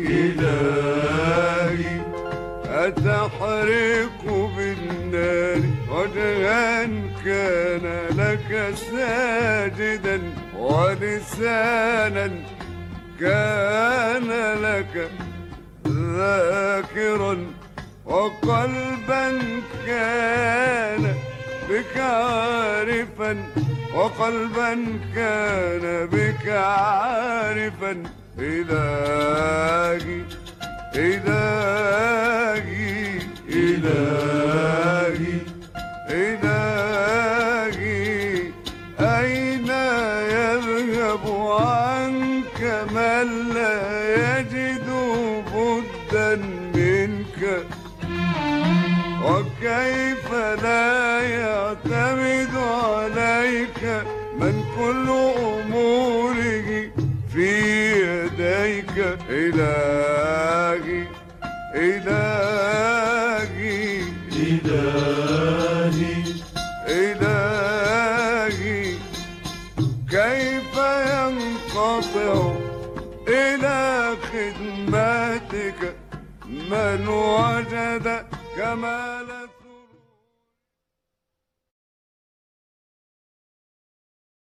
إلهي أتحرق بالنار وجها كان لك ساجدا ولسانا كان لك ذاكرا وقلبا كان بك عارفا وقلبا كان بك عارفا إلهي إلهي إلهي إلهي أين يذهب عنك من لا يجد بدا منك وكيف لا يعتمد عليك من كل أموره في يديك إلهي إلهي إلهي إلهي كيف ينقطع إلى خدمتك من وجد كمال